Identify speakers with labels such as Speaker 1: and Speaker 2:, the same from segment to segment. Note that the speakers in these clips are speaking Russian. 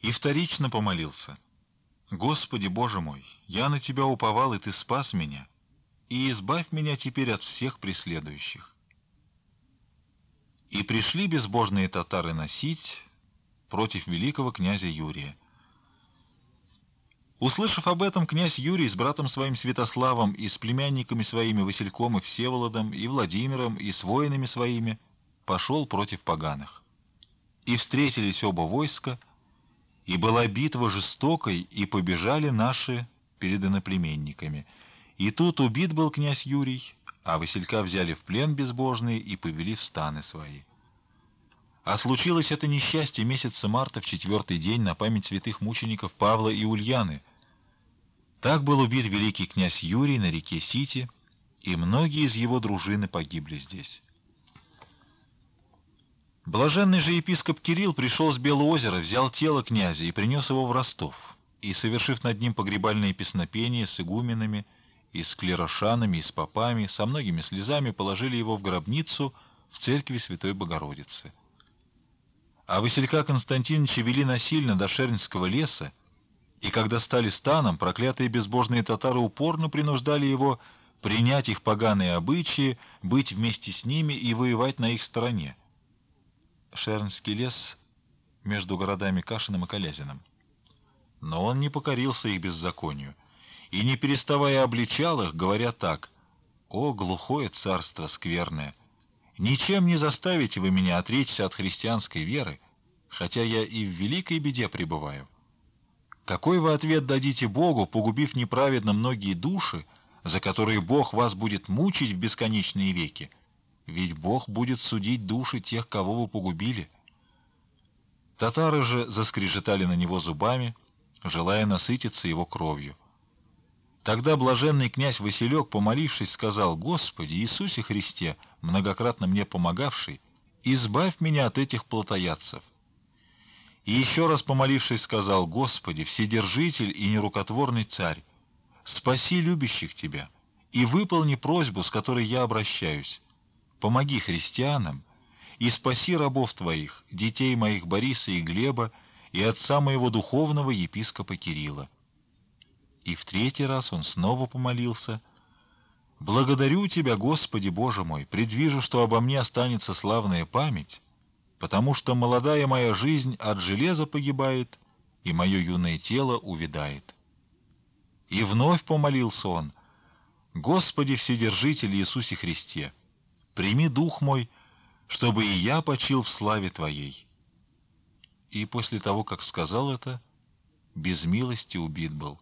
Speaker 1: И вторично помолился: «Господи, Боже мой, я на Тебя уповал, и Ты спас меня, и избавь меня теперь от всех преследующих». И пришли безбожные татары носить против великого князя Юрия. Услышав об этом, князь Юрий с братом своим Святославом и с племянниками своими Васильком и Всеволодом и Владимиром и с воинами своими пошел против поганых. И встретились оба войска, и была битва жестокой, и побежали наши перед иноплеменниками. И тут убит был князь Юрий, а Василька взяли в плен безбожные и повели в станы свои. А случилось это несчастье месяца марта в 4-й день на память святых мучеников Павла и Ульяны. Так был убит великий князь Юрий на реке Сити, и многие из его дружины погибли здесь. Блаженный же епископ Кирилл пришел с Белого озера, взял тело князя и принес его в Ростов, и, совершив над ним погребальные песнопения с игуменами, и с клерошанами, и с попами, со многими слезами положили его в гробницу в церкви Святой Богородицы. А Василька Константиновича вели насильно до Шернского леса, и когда стали станом, проклятые безбожные татары упорно принуждали его принять их поганые обычаи, быть вместе с ними и воевать на их стороне. Шернский лес между городами Кашиным и Колязиным. Но он не покорился их беззаконию, и, не переставая, обличал их, говоря так: «О, глухое царство скверное! Ничем не заставите вы меня отречься от христианской веры, хотя я и в великой беде пребываю. Какой вы ответ дадите Богу, погубив неправедно многие души, за которые Бог вас будет мучить в бесконечные веки? Ведь Бог будет судить души тех, кого вы погубили». Татары же заскрежетали на него зубами, желая насытиться его кровью. Тогда блаженный князь Василек, помолившись, сказал: «Господи Иисусе Христе, многократно мне помогавший, избавь меня от этих плотоядцев». И еще раз помолившись, сказал: «Господи, Вседержитель и нерукотворный Царь, спаси любящих Тебя и выполни просьбу, с которой я обращаюсь. Помоги христианам и спаси рабов Твоих, детей моих Бориса и Глеба, и отца моего духовного епископа Кирилла». И в 3-й раз он снова помолился: «Благодарю Тебя, Господи Боже мой, предвижу, что обо мне останется славная память, потому что молодая моя жизнь от железа погибает, и мое юное тело увядает». И вновь помолился он: «Господи Вседержитель Иисусе Христе, прими дух мой, чтобы и я почил в славе Твоей». И после того, как сказал это, без милости убит был.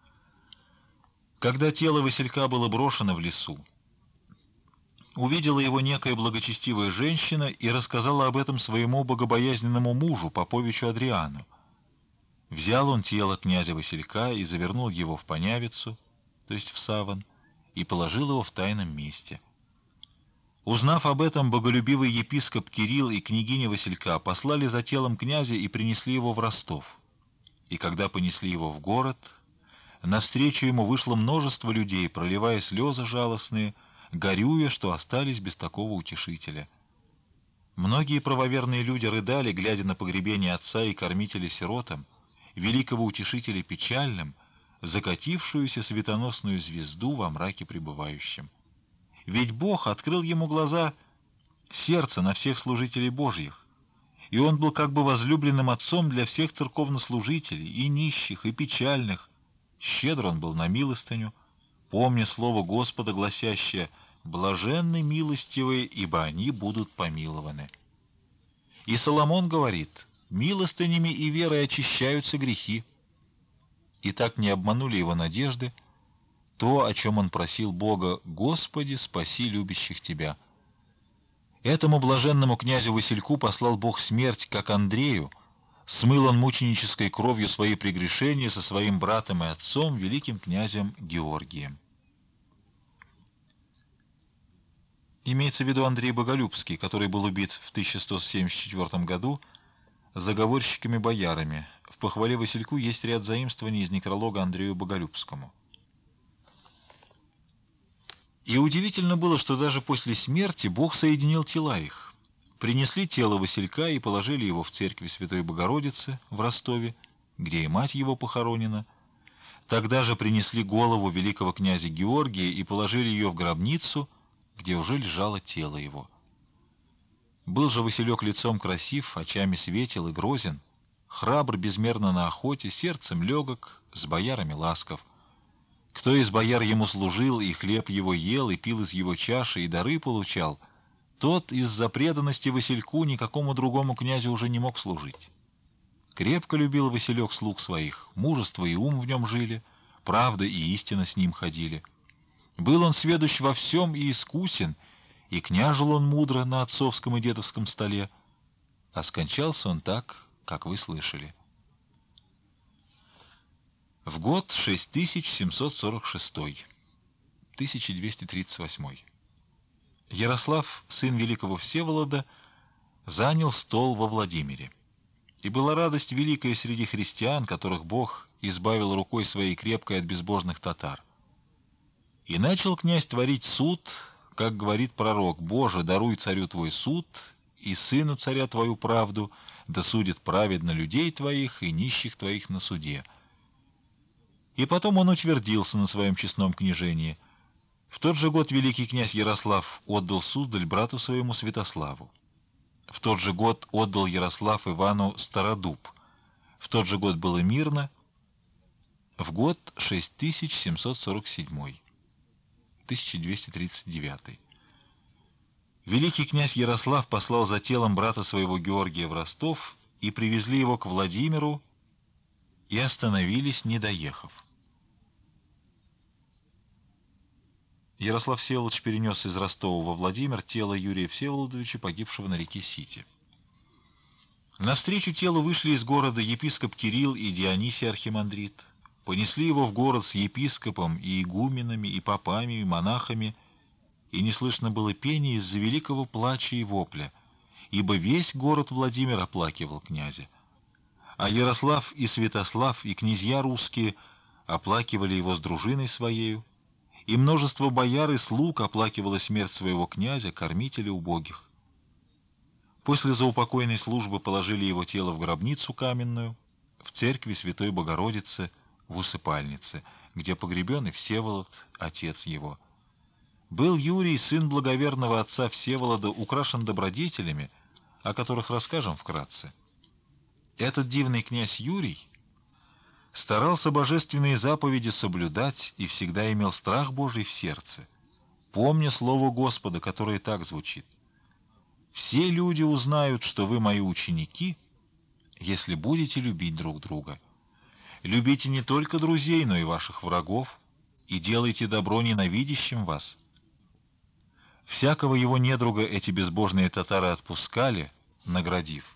Speaker 1: Когда тело Василька было брошено в лесу, увидела его некая благочестивая женщина и рассказала об этом своему богобоязненному мужу, поповичу Адриану. Взял он тело князя Василька и завернул его в понявицу, то есть в саван, и положил его в тайном месте. Узнав об этом, боголюбивый епископ Кирилл и княгиня Василька послали за телом князя и принесли его в Ростов. И когда понесли его в город, навстречу ему вышло множество людей, проливая слезы жалостные, горюя, что остались без такого утешителя. Многие правоверные люди рыдали, глядя на погребение отца и кормителя сиротам, великого утешителя печальным, закатившуюся светоносную звезду во мраке пребывающим. Ведь Бог открыл ему глаза сердца на всех служителей Божьих, и он был как бы возлюбленным отцом для всех церковнослужителей, и нищих, и печальных. Щедр он был на милостыню, помня слово Господа, гласящее: «Блаженны милостивые, ибо они будут помилованы». И Соломон говорит: «Милостынями и верой очищаются грехи». И так не обманули его надежды, то, о чем он просил Бога: «Господи, спаси любящих Тебя». Этому блаженному князю Васильку послал Бог смерть, как Андрею, смыл он мученической кровью свои прегрешения со своим братом и отцом, великим князем Георгием. Имеется в виду Андрей Боголюбский, который был убит в 1174 году заговорщиками-боярами. В похвале Васильку есть ряд заимствований из некролога Андрею Боголюбскому. И удивительно было, что даже после смерти Бог соединил тела их. Принесли тело Василька и положили его в церкви Святой Богородицы в Ростове, где и мать его похоронена. Тогда же принесли голову великого князя Георгия и положили ее в гробницу, где уже лежало тело его. Был же Василек лицом красив, очами светел и грозен, храбр безмерно на охоте, сердцем легок, с боярами ласков. Кто из бояр ему служил, и хлеб его ел, и пил из его чаши, и дары получал, тот из-за преданности Васильку никакому другому князю уже не мог служить. Крепко любил Василек слуг своих, мужество и ум в нем жили, правда и истина с ним ходили. Был он сведущ во всем и искусен, и княжил он мудро на отцовском и дедовском столе, а скончался он так, как вы слышали. В год 6746, 1238. Ярослав, сын великого Всеволода, занял стол во Владимире. И была радость великая среди христиан, которых Бог избавил рукой своей крепкой от безбожных татар. И начал князь творить суд, как говорит пророк: «Боже, даруй царю твой суд, и сыну царя твою правду, да судит праведно людей твоих и нищих твоих на суде». И потом он утвердился на своем честном княжении. В тот же год великий князь Ярослав отдал Суздаль брату своему Святославу. В тот же год отдал Ярослав Ивану Стародуб. В тот же год было мирно. В год 6747, 1239. Великий князь Ярослав послал за телом брата своего Георгия в Ростов, и привезли его к Владимиру, и остановились, не доехав. Ярослав Всеволодович перенес из Ростова во Владимир тело Юрия Всеволодовича, погибшего на реке Сити. Навстречу телу вышли из города епископ Кирилл и Дионисий архимандрит. Понесли его в город с епископом и игуменами, и попами, и монахами, и не слышно было пения из-за великого плача и вопля, ибо весь город Владимир оплакивал князя. А Ярослав и Святослав, и князья русские оплакивали его с дружиной своею, и множество бояр и слуг оплакивало смерть своего князя, кормителя убогих. После заупокойной службы положили его тело в гробницу каменную, в церкви Святой Богородицы, в усыпальнице, где погребен и Всеволод, отец его. Был Юрий, сын благоверного отца Всеволода, украшен добродетелями, о которых расскажем вкратце. Этот дивный князь Юрий старался божественные заповеди соблюдать и всегда имел страх Божий в сердце, помня слово Господа, которое так звучит: «Все люди узнают, что вы мои ученики, если будете любить друг друга. Любите не только друзей, но и ваших врагов, и делайте добро ненавидящим вас». Всякого его недруга эти безбожные татары отпускали, наградив.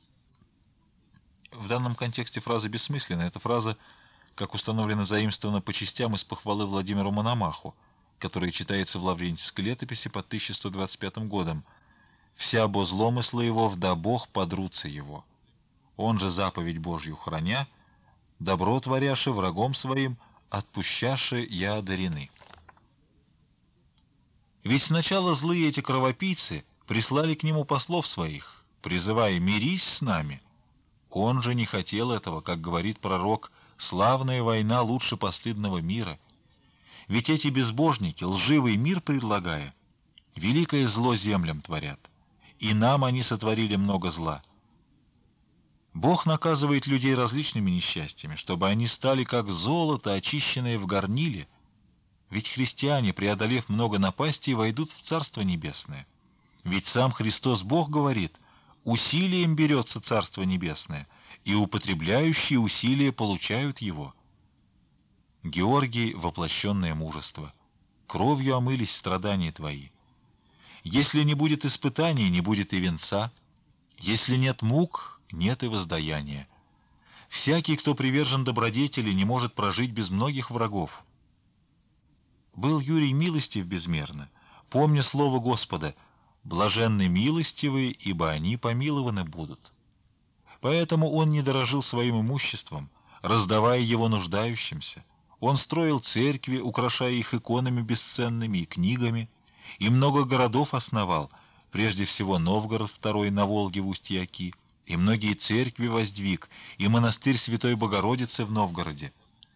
Speaker 1: В данном контексте фраза бессмысленна. Эта фраза, как установлено, заимствована по частям из похвалы Владимиру Мономаху, которая читается в Лаврентьевской летописи под 1125 годом. «Вся бо зломысла его, вда Бог подрутся его. Он же заповедь Божью храня, добро творяши врагом своим, отпущаши я одарены». Ведь сначала злые эти кровопийцы прислали к нему послов своих, призывая: «Мирись с нами». Он же не хотел этого, как говорит пророк: «Славная война лучше постыдного мира». Ведь эти безбожники, лживый мир предлагая, великое зло землям творят, и нам они сотворили много зла. Бог наказывает людей различными несчастьями, чтобы они стали как золото, очищенное в горниле, ведь христиане, преодолев много напастей, войдут в Царство Небесное. Ведь сам Христос Бог говорит: «Усилием берется Царство Небесное, и употребляющие усилия получают его». Георгий — воплощенное мужество. Кровью омылись страдания твои. Если не будет испытаний, не будет и венца. Если нет мук, нет и воздаяния. Всякий, кто привержен добродетели, не может прожить без многих врагов. Был Юрий милостив безмерно, помня слово Господа: «Блаженны милостивые, ибо они помилованы будут». Поэтому он не дорожил своим имуществом, раздавая его нуждающимся. Он строил церкви, украшая их иконами бесценными и книгами, и много городов основал, прежде всего Новгород II на Волге в устье Оки. и многие церкви воздвиг, и монастырь Святой Богородицы в Новгороде.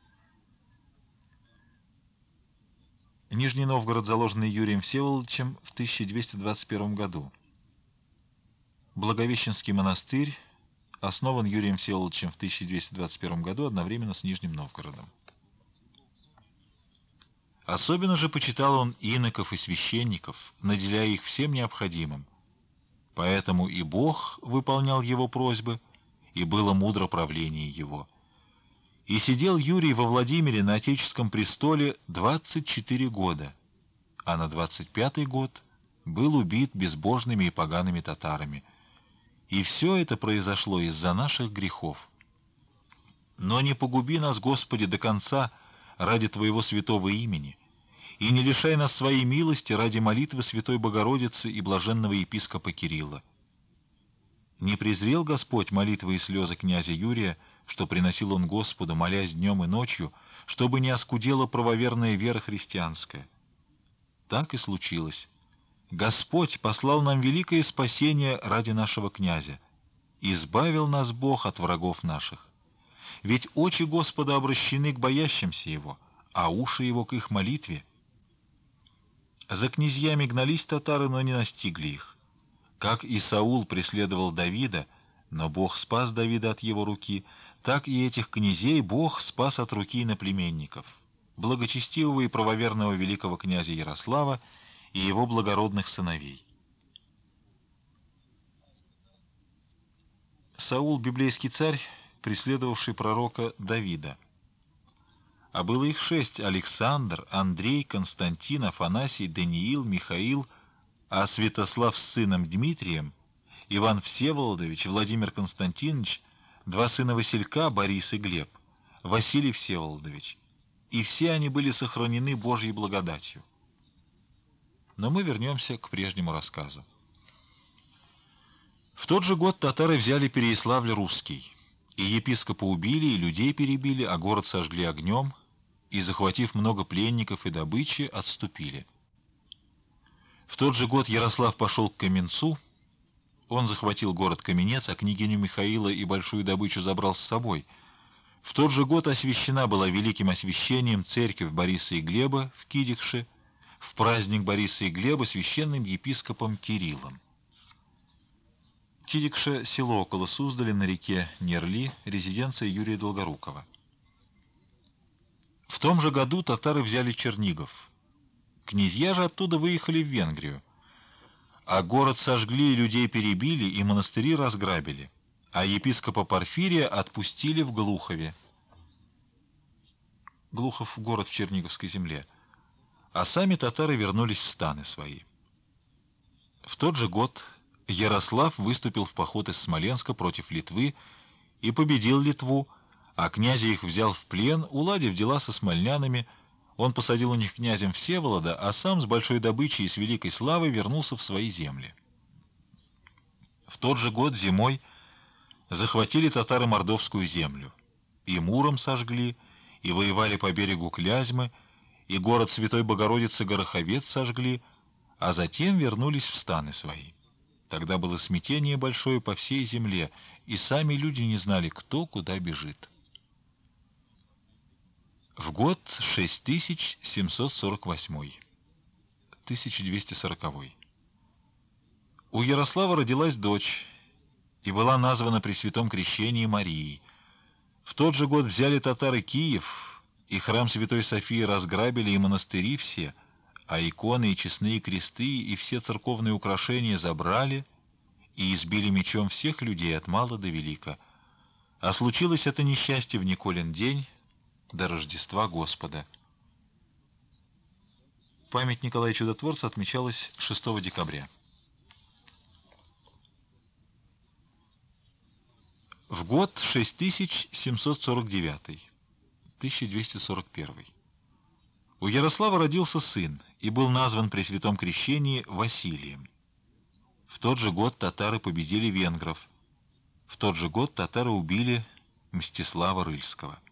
Speaker 1: Нижний Новгород, заложенный Юрием Всеволодовичем в 1221 году. Благовещенский монастырь основан Юрием Всеволодовичем в 1221 году одновременно с Нижним Новгородом. Особенно же почитал он иноков и священников, наделяя их всем необходимым. Поэтому и Бог выполнял его просьбы, и было мудро правление его. И сидел Юрий во Владимире на Отеческом престоле 24 года, а на 25-й год был убит безбожными и погаными татарами. И все это произошло из-за наших грехов. Но не погуби нас, Господи, до конца ради Твоего святого имени, и не лишай нас своей милости ради молитвы Святой Богородицы и блаженного епископа Кирилла. Не презрел Господь молитвы и слезы князя Юрия, что приносил он Господу, молясь днем и ночью, чтобы не оскудела правоверная вера христианская. Так и случилось. Господь послал нам великое спасение ради нашего князя. Избавил нас Бог от врагов наших. Ведь очи Господа обращены к боящимся Его, а уши Его к их молитве. За князьями гнались татары, но не настигли их. Как и Саул преследовал Давида, но Бог спас Давида от его руки, так и этих князей Бог спас от руки иноплеменников, благочестивого и правоверного великого князя Ярослава и его благородных сыновей. Саул — библейский царь, преследовавший пророка Давида. А было их 6: Александр, Андрей, Константин, Афанасий, Даниил, Михаил, а Святослав с сыном Дмитрием, Иван Всеволодович, Владимир Константинович, 2 сына Василька, Борис и Глеб, Василий Всеволодович. И все они были сохранены Божьей благодатью. Но мы вернемся к прежнему рассказу. В тот же год татары взяли Переяславль-Русский, и епископа убили, и людей перебили, а город сожгли огнем, и, захватив много пленников и добычи, отступили. В тот же год Ярослав пошел к Каменцу. Он захватил город Каменец, а княгиню Михаила и большую добычу забрал с собой. В тот же год освящена была великим освящением церковь Бориса и Глеба в Кидикше, в праздник Бориса и Глеба священным епископом Кириллом. Кидикше — село около Суздаля на реке Нерли, резиденция Юрия Долгорукова. В том же году татары взяли Чернигов. Князья же оттуда выехали в Венгрию. А город сожгли, и людей перебили, и монастыри разграбили, а епископа Порфирия отпустили в Глухове. Глухов — город в Черниговской земле. А сами татары вернулись в станы свои. В тот же год Ярослав выступил в поход из Смоленска против Литвы и победил Литву, а князя их взял в плен, уладив дела со смольнянами. Он посадил у них князем Всеволода, а сам с большой добычей и с великой славой вернулся в свои земли. В тот же год зимой захватили татары Мордовскую землю, и Муром сожгли, и воевали по берегу Клязьмы, и город Святой Богородицы Гороховец сожгли, а затем вернулись в станы свои. Тогда было смятение большое по всей земле, и сами люди не знали, кто куда бежит. В год 6748, 1240. У Ярослава родилась дочь, и была названа при святом крещении Марией. В тот же год взяли татары Киев, и храм Святой Софии разграбили, и монастыри все, а иконы и честные кресты и все церковные украшения забрали, и избили мечом всех людей от мала до велика. А случилось это несчастье в Николин день, до Рождества Господа. Память Николая Чудотворца отмечалась 6 декабря. В год 6749, 1241. У Ярослава родился сын и был назван при святом крещении Василием. В тот же год татары победили венгров. В тот же год татары убили Мстислава Рыльского.